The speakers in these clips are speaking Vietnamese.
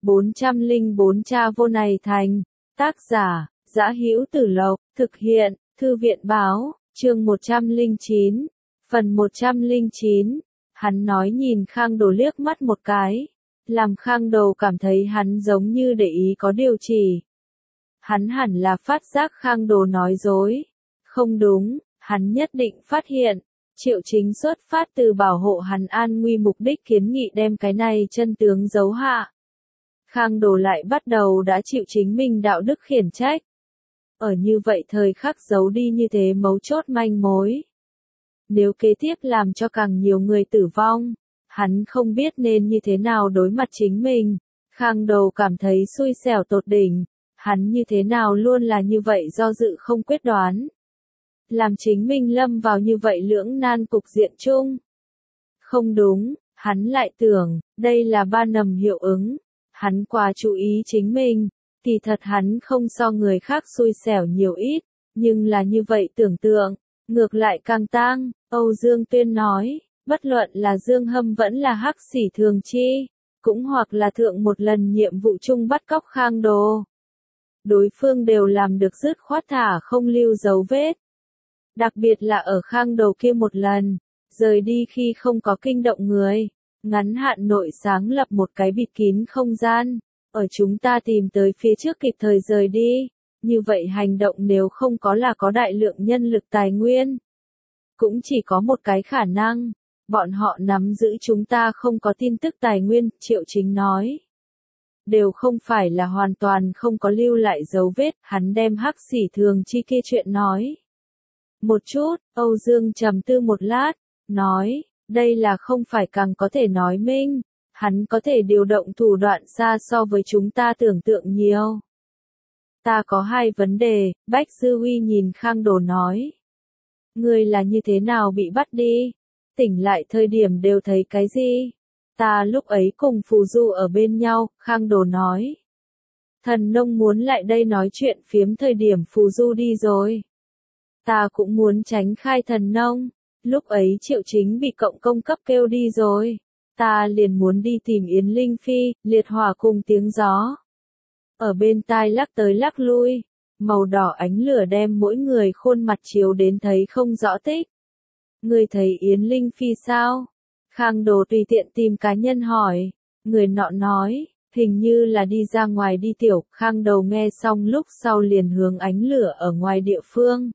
404 Cha vô này thành. Tác giả, Dã Hữu Tử Lộc, thực hiện, Thư viện báo, chương 109, phần 109. Hắn nói nhìn Khang Đồ liếc mắt một cái, làm Khang Đồ cảm thấy hắn giống như để ý có điều chỉ. Hắn hẳn là phát giác Khang Đồ nói dối. Không đúng, hắn nhất định phát hiện. Triệu Chính xuất phát từ bảo hộ hắn an nguy mục đích kiến nghị đem cái này chân tướng giấu hạ. Khang Đồ lại bắt đầu đã chịu chính mình đạo đức khiển trách. Ở như vậy thời khắc giấu đi như thế mấu chốt manh mối. Nếu kế tiếp làm cho càng nhiều người tử vong, hắn không biết nên như thế nào đối mặt chính mình. Khang Đồ cảm thấy xui xẻo tột đỉnh. Hắn như thế nào luôn là như vậy do dự không quyết đoán. Làm chính mình lâm vào như vậy lưỡng nan cục diện chung. Không đúng, hắn lại tưởng, đây là ba nầm hiệu ứng. Hắn quá chú ý chính mình, kỳ thật hắn không so người khác xui xẻo nhiều ít, nhưng là như vậy tưởng tượng, ngược lại càng tang. Âu Dương Tuyên nói, bất luận là Dương Hâm vẫn là Hắc Xỉ Thường Chi, cũng hoặc là thượng một lần nhiệm vụ chung bắt cóc Khang Đồ. Đối phương đều làm được dứt khoát thả không lưu dấu vết. Đặc biệt là ở Khang Đồ kia một lần, rời đi khi không có kinh động người, ngắn hạn nội sáng lập một cái bịt kín không gian, ở chúng ta tìm tới phía trước kịp thời rời đi, như vậy hành động nếu không có là có đại lượng nhân lực tài nguyên. Cũng chỉ có một cái khả năng, bọn họ nắm giữ chúng ta không có tin tức tài nguyên, Triệu Chính nói. Đều không phải là hoàn toàn không có lưu lại dấu vết, hắn đem Hắc Xỉ Thường Chi kia chuyện nói. Một chút, Âu Dương trầm tư một lát, nói, đây là không phải càng có thể nói minh, hắn có thể điều động thủ đoạn xa so với chúng ta tưởng tượng nhiều. Ta có hai vấn đề, Bách Dư Huy nhìn Khang Đồ nói. Ngươi là như thế nào bị bắt đi? Tỉnh lại thời điểm đều thấy cái gì? Ta lúc ấy cùng Phù Du ở bên nhau, Khang Đồ nói. Thần nông muốn lại đây nói chuyện phiếm thời điểm Phù Du đi rồi. Ta cũng muốn tránh khai thần nông, lúc ấy Triệu Chính bị cộng công cấp kêu đi rồi. Ta liền muốn đi tìm Yến Linh Phi, liệt hỏa cùng tiếng gió. Ở bên tai lắc tới lắc lui, màu đỏ ánh lửa đem mỗi người khuôn mặt chiếu đến thấy không rõ tích. Người thấy Yến Linh Phi sao? Khang Đồ tùy tiện tìm cá nhân hỏi, người nọ nói, hình như là đi ra ngoài đi tiểu. Khang Đồ nghe xong lúc sau liền hướng ánh lửa ở ngoài địa phương.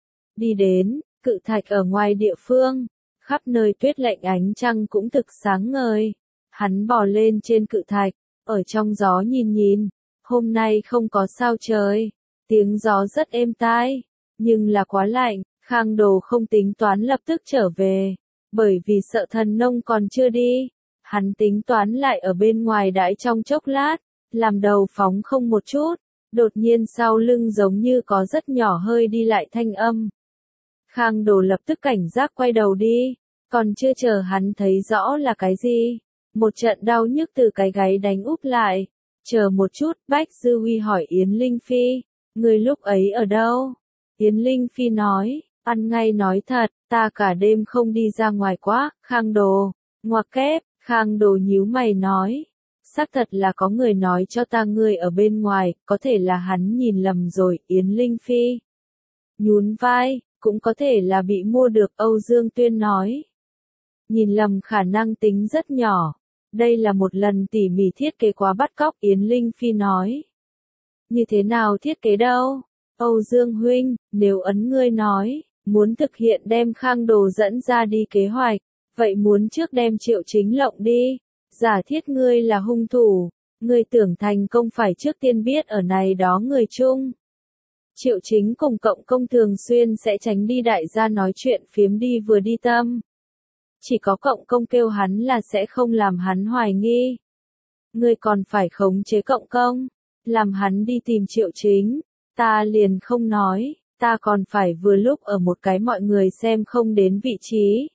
Đi đến, cự thạch ở ngoài địa phương, khắp nơi tuyết lạnh ánh trăng cũng thực sáng ngời. Hắn bò lên trên cự thạch, ở trong gió nhìn nhìn, hôm nay không có sao trời, tiếng gió rất êm tai, nhưng là quá lạnh. Khang Đồ không tính toán lập tức trở về, bởi vì sợ thần nông còn chưa đi. Hắn tính toán lại ở bên ngoài đãi trong chốc lát, làm đầu phóng không một chút, đột nhiên sau lưng giống như có rất nhỏ hơi đi lại thanh âm. Khang Đồ lập tức cảnh giác quay đầu đi, còn chưa chờ hắn thấy rõ là cái gì, một trận đau nhức từ cái gáy đánh úp lại. Chờ một chút, Bách Dư Huy hỏi Yến Linh Phi, người lúc ấy ở đâu? Yến Linh Phi nói, ăn ngay nói thật, ta cả đêm không đi ra ngoài quá. Khang Đồ, ngoặc kép. Khang Đồ nhíu mày nói, xác thật là có người nói cho ta ngươi ở bên ngoài, có thể là hắn nhìn lầm rồi. Yến Linh Phi nhún vai, cũng có thể là bị mua được. Âu Dương Tuyên nói, nhìn lầm khả năng tính rất nhỏ, đây là một lần tỉ mỉ thiết kế quá bắt cóc. Yến Linh Phi nói, như thế nào thiết kế đâu? Âu Dương huynh, nếu ấn ngươi nói, muốn thực hiện đem Khang Đồ dẫn ra đi kế hoạch, vậy muốn trước đem Triệu Chính lộng đi, giả thiết ngươi là hung thủ, ngươi tưởng thành công phải trước tiên biết ở này đó người chung. Triệu Chính cùng cộng công thường xuyên sẽ tránh đi đại gia nói chuyện phiếm đi vừa đi tâm. Chỉ có cộng công kêu hắn là sẽ không làm hắn hoài nghi. Ngươi còn phải khống chế cộng công, làm hắn đi tìm Triệu Chính, ta liền không nói, ta còn phải vừa lúc ở một cái mọi người xem không đến vị trí.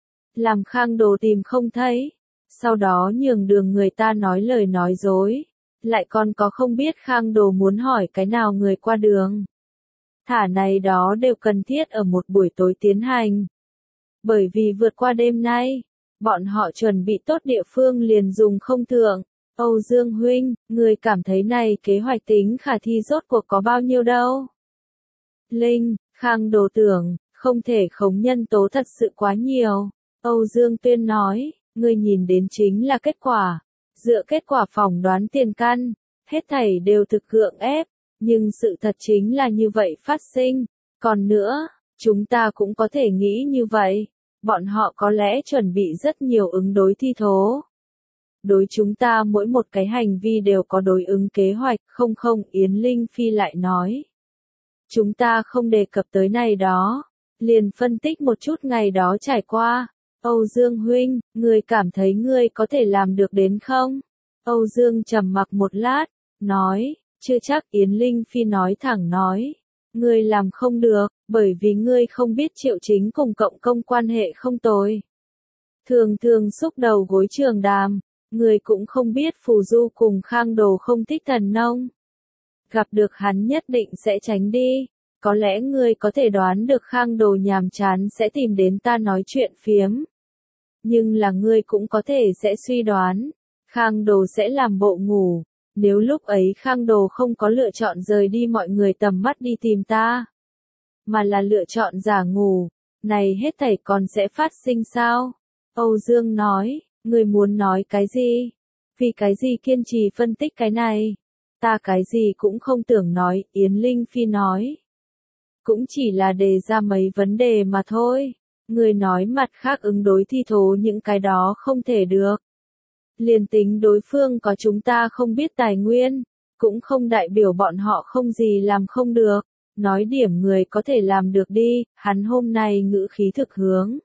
Làm Khang Đồ tìm không thấy, sau đó nhường đường người ta nói lời nói dối, lại còn có không biết Khang Đồ muốn hỏi cái nào người qua đường. Thả này đó đều cần thiết ở một buổi tối tiến hành. Bởi vì vượt qua đêm nay, bọn họ chuẩn bị tốt địa phương liền dùng không thượng, Âu Dương huynh, người cảm thấy này kế hoạch tính khả thi rốt cuộc có bao nhiêu đâu? Linh, Khang Đồ tưởng, không thể khống nhân tố thật sự quá nhiều. Âu Dương Tuyên nói, người nhìn đến chính là kết quả. Dựa kết quả phỏng đoán tiền căn, hết thảy đều thực gượng ép, nhưng sự thật chính là như vậy phát sinh. Còn nữa, chúng ta cũng có thể nghĩ như vậy. Bọn họ có lẽ chuẩn bị rất nhiều ứng đối thi thố. Đối chúng ta mỗi một cái hành vi đều có đối ứng kế hoạch, không không, Yến Linh Phi lại nói. Chúng ta không đề cập tới này đó, liền phân tích một chút ngày đó trải qua. Âu Dương huynh, người cảm thấy ngươi có thể làm được đến không? Âu Dương trầm mặc một lát, nói, chưa chắc. Yến Linh Phi nói thẳng nói. Ngươi làm không được, bởi vì ngươi không biết Triệu Chính cùng Cộng Công quan hệ không tồi. Thường thường xúc đầu gối Trường Đàm, ngươi cũng không biết Phù Du cùng Khang Đồ không thích Thần Nông. Gặp được hắn nhất định sẽ tránh đi. Có lẽ ngươi có thể đoán được Khang Đồ nhàm chán sẽ tìm đến ta nói chuyện phiếm. Nhưng là ngươi cũng có thể sẽ suy đoán, Khang Đồ sẽ làm bộ ngủ. Nếu lúc ấy Khang Đồ không có lựa chọn rời đi mọi người tầm mắt đi tìm ta, mà là lựa chọn giả ngủ, này hết thảy còn sẽ phát sinh sao? Âu Dương nói, ngươi muốn nói cái gì? Vì cái gì kiên trì phân tích cái này? Ta cái gì cũng không tưởng nói, Yến Linh Phi nói. Cũng chỉ là đề ra mấy vấn đề mà thôi. Người nói mặt khác ứng đối thi thố những cái đó không thể được. Liền tính đối phương có chúng ta không biết tài nguyên, cũng không đại biểu bọn họ không gì làm không được. Nói điểm người có thể làm được đi, hắn hôm nay ngữ khí thực hướng.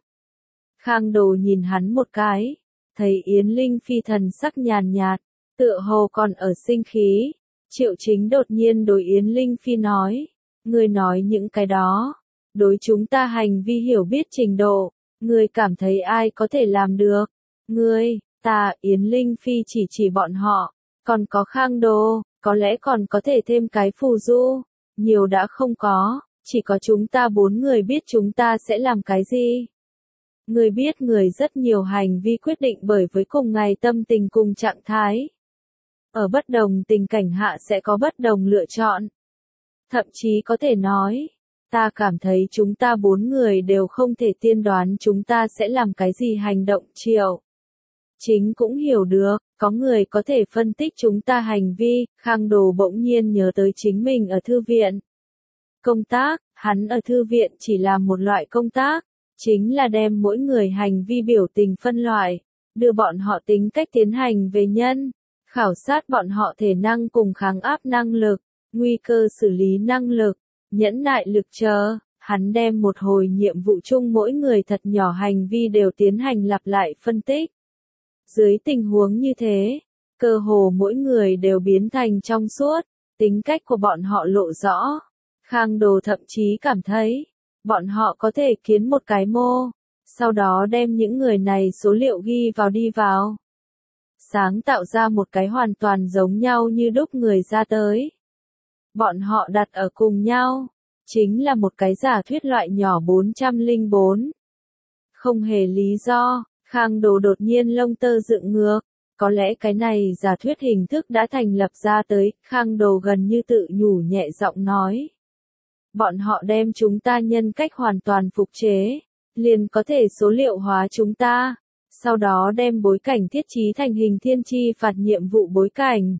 Khang Đồ nhìn hắn một cái, thấy Yến Linh Phi thần sắc nhàn nhạt, tựa hồ còn ở sinh khí. Triệu Chính đột nhiên đối Yến Linh Phi nói, người nói những cái đó, đối chúng ta hành vi hiểu biết trình độ, người cảm thấy ai có thể làm được? Ngươi, ta, Yến Linh Phi chỉ bọn họ, còn có Khang Đồ, có lẽ còn có thể thêm cái Phù Du, nhiều đã không có, chỉ có chúng ta 4 người biết chúng ta sẽ làm cái gì. Người biết người rất nhiều hành vi quyết định bởi với cùng ngày tâm tình cùng trạng thái. Ở bất đồng tình cảnh hạ sẽ có bất đồng lựa chọn. Thậm chí có thể nói, ta cảm thấy chúng ta 4 người đều không thể tiên đoán chúng ta sẽ làm cái gì hành động. Triệu Chính cũng hiểu được, có người có thể phân tích chúng ta hành vi. Khang Đồ bỗng nhiên nhớ tới chính mình ở thư viện. Công tác, hắn ở thư viện chỉ là một loại công tác, chính là đem mỗi người hành vi biểu tình phân loại, đưa bọn họ tính cách tiến hành về nhân, khảo sát bọn họ thể năng cùng kháng áp năng lực, nguy cơ xử lý năng lực, nhẫn nại lực chờ. Hắn đem một hồi nhiệm vụ chung mỗi người thật nhỏ hành vi đều tiến hành lặp lại phân tích. Dưới tình huống như thế, cơ hồ mỗi người đều biến thành trong suốt, tính cách của bọn họ lộ rõ. Khang Đồ thậm chí cảm thấy, bọn họ có thể kiến một cái mô, sau đó đem những người này số liệu ghi vào đi vào. Sáng tạo ra một cái hoàn toàn giống nhau như đúc người ra tới. Bọn họ đặt ở cùng nhau, chính là một cái giả thuyết loại nhỏ 404. Không hề lý do, Khang Đồ đột nhiên lông tơ dựng ngược, có lẽ cái này giả thuyết hình thức đã thành lập ra tới. Khang Đồ gần như tự nhủ nhẹ giọng nói. Bọn họ đem chúng ta nhân cách hoàn toàn phục chế, liền có thể số liệu hóa chúng ta, sau đó đem bối cảnh thiết trí thành hình thiên chi phạt nhiệm vụ bối cảnh.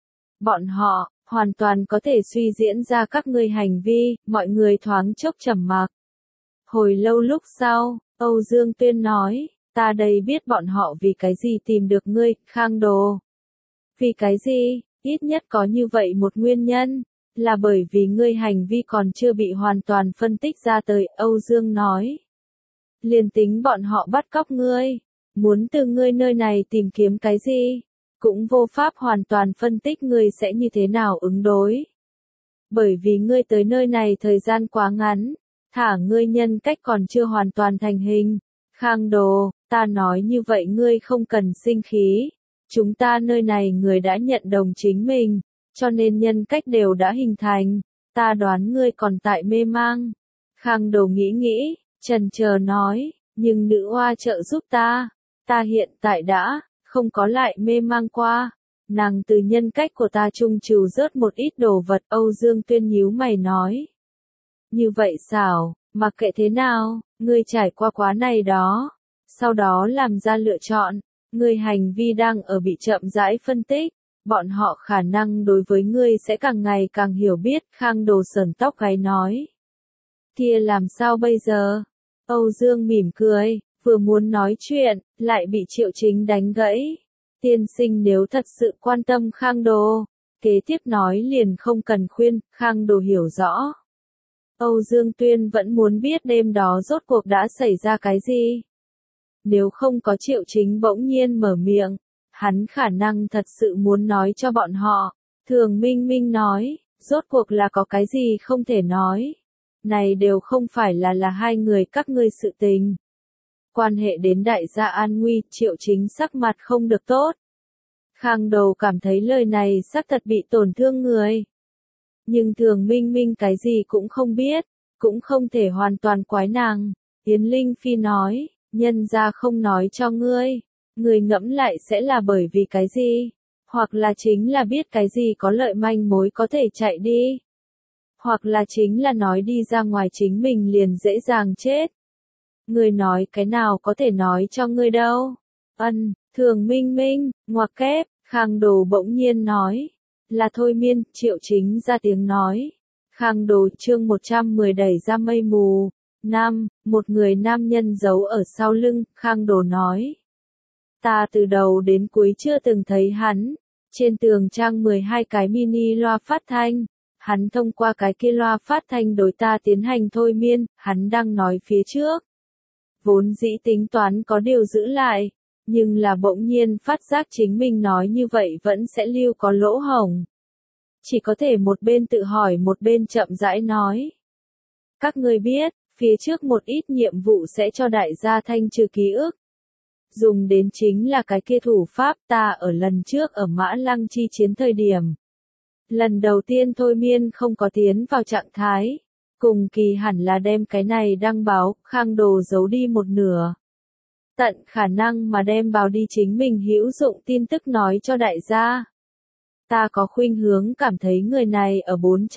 Bọn họ, hoàn toàn có thể suy diễn ra các ngươi hành vi. Mọi người thoáng chốc trầm mặc. Hồi lâu lúc sau, Âu Dương Tuyên nói, ta đây biết bọn họ vì cái gì tìm được ngươi, Khang Đồ. Vì cái gì, ít nhất có như vậy một nguyên nhân, là bởi vì ngươi hành vi còn chưa bị hoàn toàn phân tích ra tới. Âu Dương nói, liền tính bọn họ bắt cóc ngươi, muốn từ ngươi nơi này tìm kiếm cái gì, cũng vô pháp hoàn toàn phân tích ngươi sẽ như thế nào ứng đối. Bởi vì ngươi tới nơi này thời gian quá ngắn, thả ngươi nhân cách còn chưa hoàn toàn thành hình. Khang Đồ, ta nói như vậy ngươi không cần sinh khí. Chúng ta nơi này người đã nhận đồng chính mình, cho nên nhân cách đều đã hình thành. Ta đoán ngươi còn tại mê mang. Khang Đồ nghĩ nghĩ, chần chờ nói, nhưng nữ oa trợ giúp ta. Ta hiện tại đã không có lại mê mang qua. nàng từ nhân cách của ta trung trừ rớt một ít đồ vật. Âu Dương Tuyên nhíu mày nói. Như vậy xảo, mặc kệ thế nào, ngươi trải qua quá này đó. Sau đó làm ra lựa chọn, ngươi hành vi đang ở bị chậm rãi phân tích. Bọn họ khả năng đối với ngươi sẽ càng ngày càng hiểu biết. Khang Đồ sờn tóc gáy nói. Kia làm sao bây giờ? Âu Dương mỉm cười, vừa muốn nói chuyện, lại bị Triệu Chính đánh gãy. Tiên sinh nếu thật sự quan tâm Khang Đồ, kế tiếp nói liền không cần khuyên. Khang Đồ hiểu rõ. Âu Dương Tuyên vẫn muốn biết đêm đó rốt cuộc đã xảy ra cái gì. Nếu không có Triệu Chính bỗng nhiên mở miệng, hắn khả năng thật sự muốn nói cho bọn họ. Thường Minh Minh nói, rốt cuộc là có cái gì không thể nói. Này đều không phải là hai người các ngươi sự tình. Quan hệ đến đại gia an nguy. Triệu Chính sắc mặt không được tốt. Khang Đồ cảm thấy lời này xác thật bị tổn thương người. Nhưng Thường Minh Minh cái gì cũng không biết, cũng không thể hoàn toàn quái nàng. Yến Linh Phi nói, nhân gia không nói cho ngươi, ngươi ngẫm lại sẽ là bởi vì cái gì? Hoặc là chính là biết cái gì có lợi manh mối có thể chạy đi. Hoặc là chính là nói đi ra ngoài chính mình liền dễ dàng chết. Ngươi nói cái nào có thể nói cho ngươi đâu? Thường Minh Minh, ngoặc kép, Khang Đồ bỗng nhiên nói. Là thôi miên. Triệu Chính ra tiếng nói. Khang Đồ chương 110 đẩy ra mây mù. Một người nam nhân giấu ở sau lưng. Khang Đồ nói. Ta từ đầu đến cuối chưa từng thấy hắn. Trên tường trang 12 cái mini loa phát thanh. Hắn thông qua cái kia loa phát thanh đối ta tiến hành thôi miên. Hắn đang nói phía trước. Vốn dĩ tính toán có điều giữ lại. Nhưng là bỗng nhiên phát giác chính mình nói như vậy vẫn sẽ lưu có lỗ hổng. Chỉ có thể một bên tự hỏi một bên chậm rãi nói. Các ngươi biết, phía trước một ít nhiệm vụ sẽ cho đại gia thanh trừ ký ức. Dùng đến chính là cái kia thủ pháp ta ở lần trước ở Mã Lăng chi chiến thời điểm. Lần đầu tiên thôi miên không có tiến vào trạng thái. Cùng kỳ hẳn là đem cái này đăng báo. Khang Đồ giấu đi một nửa. Tận khả năng mà đem báo đi chính mình hữu dụng tin tức nói cho đại gia. Ta có khuynh hướng cảm thấy người này ở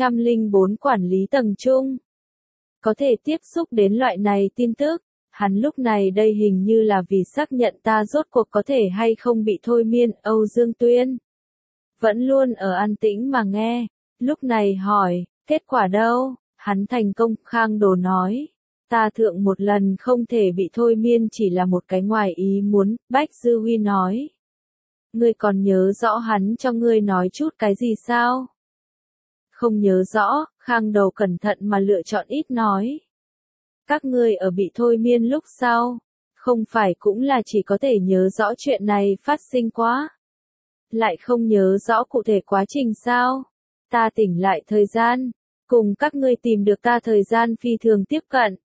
404 quản lý tầng trung. Có thể tiếp xúc đến loại này tin tức. Hắn lúc này đây hình như là vì xác nhận ta rốt cuộc có thể hay không bị thôi miên. Âu Dương Tuyên vẫn luôn ở an tĩnh mà nghe. Lúc này hỏi, kết quả đâu? Hắn thành công. Khang Đồ nói. Ta thượng một lần không thể bị thôi miên chỉ là một cái ngoài ý muốn. Bách Dư Huy nói. Ngươi còn nhớ rõ hắn cho ngươi nói chút cái gì sao? Không nhớ rõ. Khang Đồ cẩn thận mà lựa chọn ít nói. Các ngươi ở bị thôi miên lúc sau, không phải cũng là chỉ có thể nhớ rõ chuyện này phát sinh quá. Lại không nhớ rõ cụ thể quá trình sao? Ta tỉnh lại thời gian, cùng các ngươi tìm được ta thời gian phi thường tiếp cận.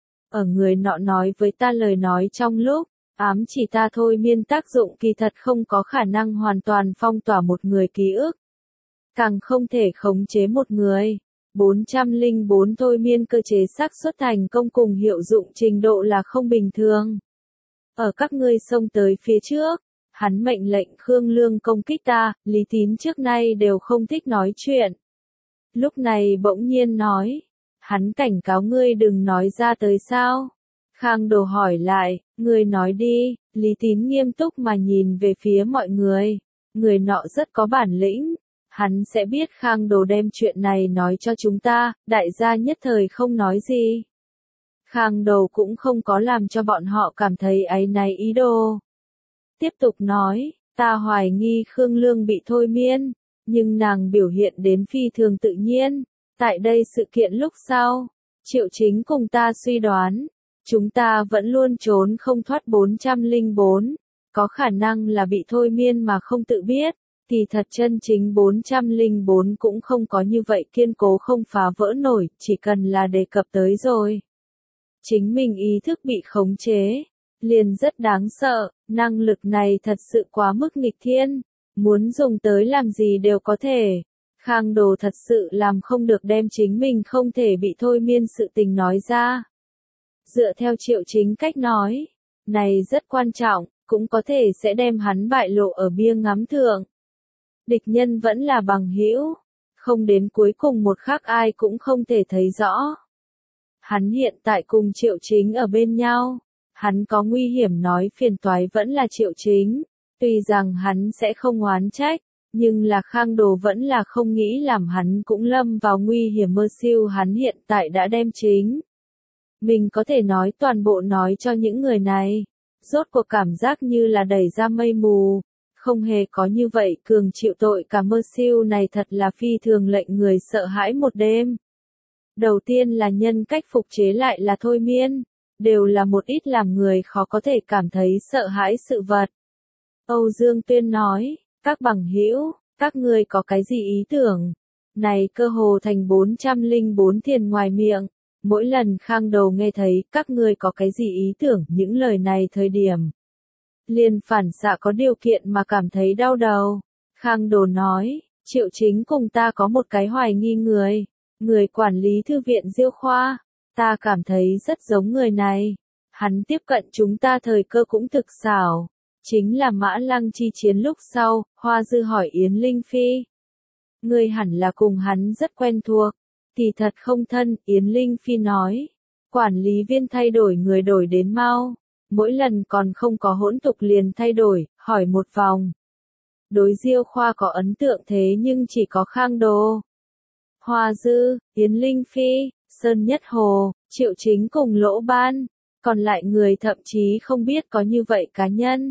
Ở người nọ nói với ta lời nói trong lúc, ám chỉ ta thôi miên tác dụng kỳ thật không có khả năng hoàn toàn phong tỏa một người ký ức. Càng không thể khống chế một người. 404 thôi miên cơ chế xác suất thành công cùng hiệu dụng trình độ là không bình thường. Ở các ngươi xông tới phía trước, hắn mệnh lệnh Khương Lương công kích ta. Lý Tín trước nay đều không thích nói chuyện. Lúc này bỗng nhiên nói, hắn cảnh cáo ngươi đừng nói ra tới sao? Khang Đồ hỏi lại, ngươi nói đi. Lý Tín nghiêm túc mà nhìn về phía mọi người. Người nọ rất có bản lĩnh. Hắn sẽ biết Khang Đồ đem chuyện này nói cho chúng ta. Đại gia nhất thời không nói gì. Khang Đồ cũng không có làm cho bọn họ cảm thấy áy náy ý đồ. Tiếp tục nói, ta hoài nghi Khương Lương bị thôi miên, nhưng nàng biểu hiện đến phi thường tự nhiên. Tại đây sự kiện lúc sau, Triệu Chính cùng ta suy đoán, chúng ta vẫn luôn trốn không thoát 404, có khả năng là bị thôi miên mà không tự biết. Thì thật chân chính 404 cũng không có như vậy kiên cố không phá vỡ nổi, chỉ cần là đề cập tới rồi. Chính mình ý thức bị khống chế, liền rất đáng sợ. Năng lực này thật sự quá mức nghịch thiên, muốn dùng tới làm gì đều có thể. Khang Đồ thật sự làm không được đem chính mình không thể bị thôi miên sự tình nói ra. Dựa theo Triệu Chính cách nói, này rất quan trọng, cũng có thể sẽ đem hắn bại lộ ở bia ngắm thượng. địch nhân vẫn là bằng hữu, không đến cuối cùng một khắc ai cũng không thể thấy rõ. Hắn hiện tại cùng Triệu Chính ở bên nhau, hắn có nguy hiểm nói phiền toái vẫn là Triệu Chính, tuy rằng hắn sẽ không oán trách, nhưng là Khang Đồ vẫn là không nghĩ làm hắn cũng lâm vào nguy hiểm mơ siêu hắn hiện tại đã đem chính. Mình có thể nói toàn bộ nói cho những người này, rốt cuộc cảm giác như là đẩy ra mây mù, không hề có như vậy cường chịu tội cả mơ siêu này thật là phi thường lệnh người sợ hãi một đêm. Đầu tiên là nhân cách phục chế lại là thôi miên, đều là một ít làm người khó có thể cảm thấy sợ hãi sự vật. Âu Dương Tuyên nói, các bằng hữu, các ngươi có cái gì ý tưởng? Này cơ hồ thành 404 thiền ngoài miệng, mỗi lần Khang Đồ nghe thấy các ngươi có cái gì ý tưởng những lời này thời điểm. Liền phản xạ có điều kiện mà cảm thấy đau đầu. Khang Đồ nói, Triệu Chính cùng ta có một cái hoài nghi người quản lý thư viện Diêu Khoa, ta cảm thấy rất giống người này. Hắn tiếp cận chúng ta thời cơ cũng thực xảo. Chính là Mã Lăng chi chiến lúc sau, Hoa Dư hỏi Yến Linh Phi. Ngươi hẳn là cùng hắn rất quen thuộc. Kỳ thật không thân, Yến Linh Phi nói. Quản lý viên thay đổi người đổi đến mau. Mỗi lần còn không có hỗn tục liền thay đổi, hỏi một vòng. Đối Diêu Khoa có ấn tượng thế nhưng chỉ có Khang Đồ. Hoa Dư, Yến Linh Phi, Sơn Nhất Hồ, Triệu Chính cùng Lỗ Ban. Còn lại người thậm chí không biết có như vậy cá nhân.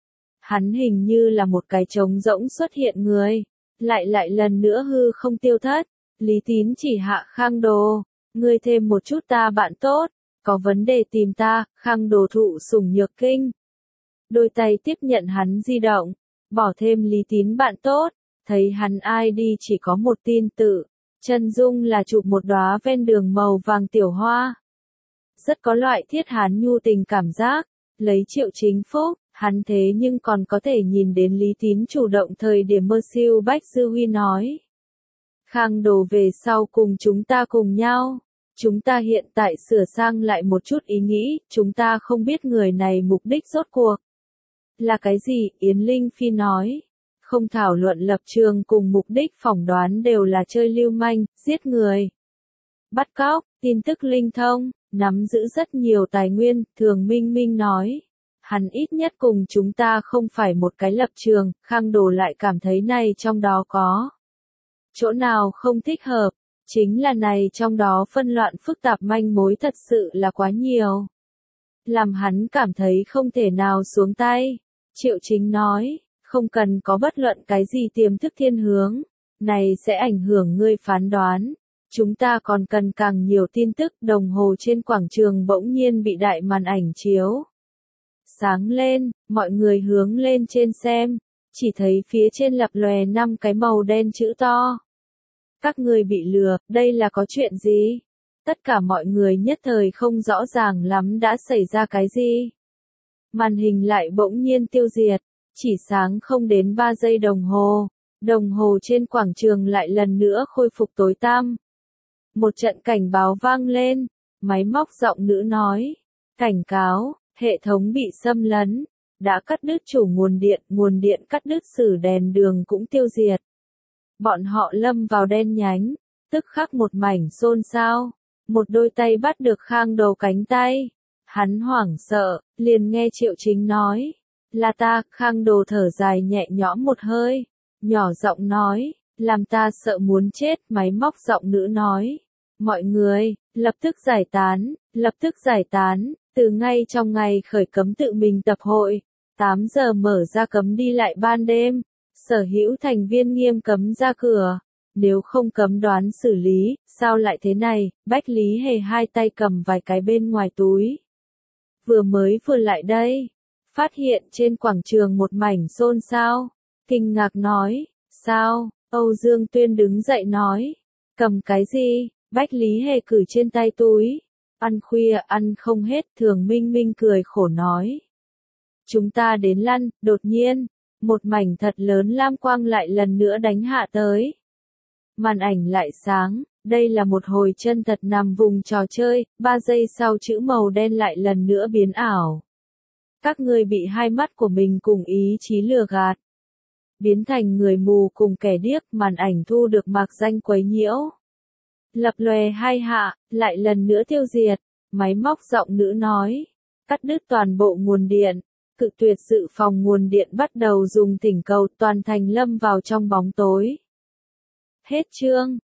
Hắn hình như là một cái trống rỗng xuất hiện người, lại lần nữa hư không tiêu thất. Lý Tín chỉ hạ Khang Đồ, ngươi thêm một chút ta bạn tốt, có vấn đề tìm ta, Khang Đồ thụ sủng nhược kinh. Đôi tay tiếp nhận hắn di động, bỏ thêm Lý Tín bạn tốt, thấy hắn ID chỉ có một tin tự, chân dung là chụp một đóa ven đường màu vàng tiểu hoa. Rất có loại thiết hán nhu tình cảm giác, lấy Triệu Chính phúc. Hắn thế nhưng còn có thể nhìn đến Lý Tín chủ động thời điểm mơ siêu Bách Dư Huy nói. Khang Đồ về sau cùng chúng ta cùng nhau. Chúng ta hiện tại sửa sang lại một chút ý nghĩ, chúng ta không biết người này mục đích rốt cuộc. Là cái gì? Yến Linh Phi nói. Không thảo luận lập trường cùng mục đích phỏng đoán đều là chơi lưu manh, giết người. Bắt cóc, tin tức linh thông, nắm giữ rất nhiều tài nguyên, Thường Minh Minh nói. Hắn ít nhất cùng chúng ta không phải một cái lập trường, Khang Đồ lại cảm thấy này trong đó có. Chỗ nào không thích hợp, chính là này trong đó phân loạn phức tạp manh mối thật sự là quá nhiều. Làm hắn cảm thấy không thể nào xuống tay. Triệu Chính nói, không cần có bất luận cái gì tiềm thức thiên hướng, này sẽ ảnh hưởng ngươi phán đoán. Chúng ta còn cần càng nhiều tin tức. Đồng hồ trên quảng trường bỗng nhiên bị đại màn ảnh chiếu sáng lên, mọi người hướng lên trên xem, chỉ thấy phía trên lập lòe 5 cái màu đen chữ to. Các người bị lừa, đây là có chuyện gì? Tất cả mọi người nhất thời không rõ ràng lắm đã xảy ra cái gì. Màn hình lại bỗng nhiên tiêu diệt, chỉ sáng không đến 3 giây đồng hồ trên quảng trường lại lần nữa khôi phục tối tăm. Một trận cảnh báo vang lên, máy móc giọng nữ nói, cảnh cáo. Hệ thống bị xâm lấn, đã cắt đứt chủ nguồn điện cắt đứt sử đèn đường cũng tiêu diệt. Bọn họ lâm vào đen nhánh, tức khắc một mảnh xôn xao, một đôi tay bắt được Khang Đồ cánh tay. Hắn hoảng sợ, liền nghe Triệu Chính nói, là ta. Khang Đồ thở dài nhẹ nhõm một hơi, nhỏ giọng nói, làm ta sợ muốn chết. Máy móc giọng nữ nói, mọi người, lập tức giải tán. Từ ngay trong ngày khởi cấm tự mình tập hội, 8 giờ mở ra cấm đi lại ban đêm, sở hữu thành viên nghiêm cấm ra cửa, nếu không cấm đoán xử lý. Sao lại thế này? Bách Lý Hề hai tay cầm vài cái bên ngoài túi. Vừa lại đây, phát hiện trên quảng trường một mảnh xôn xao, kinh ngạc nói, sao? Âu Dương Tuyên đứng dậy nói, cầm cái gì? Bách Lý Hề cử trên tay túi. Ăn khuya ăn không hết. Thường Minh Minh cười khổ nói. Chúng ta đến lăn, đột nhiên, một mảnh thật lớn lam quang lại lần nữa đánh hạ tới. Màn ảnh lại sáng, đây là một hồi chân thật nằm vùng trò chơi, 3 giây sau chữ màu đen lại lần nữa biến ảo. Các ngươi bị hai mắt của mình cùng ý chí lừa gạt. biến thành người mù cùng kẻ điếc, màn ảnh thu được mạc danh quấy nhiễu. Lập lòe 2 hạ, lại lần nữa tiêu diệt, máy móc giọng nữ nói, cắt đứt toàn bộ nguồn điện, cự tuyệt dự phòng nguồn điện bắt đầu dùng thỉnh cầu, toàn thành lâm vào trong bóng tối. Hết chương.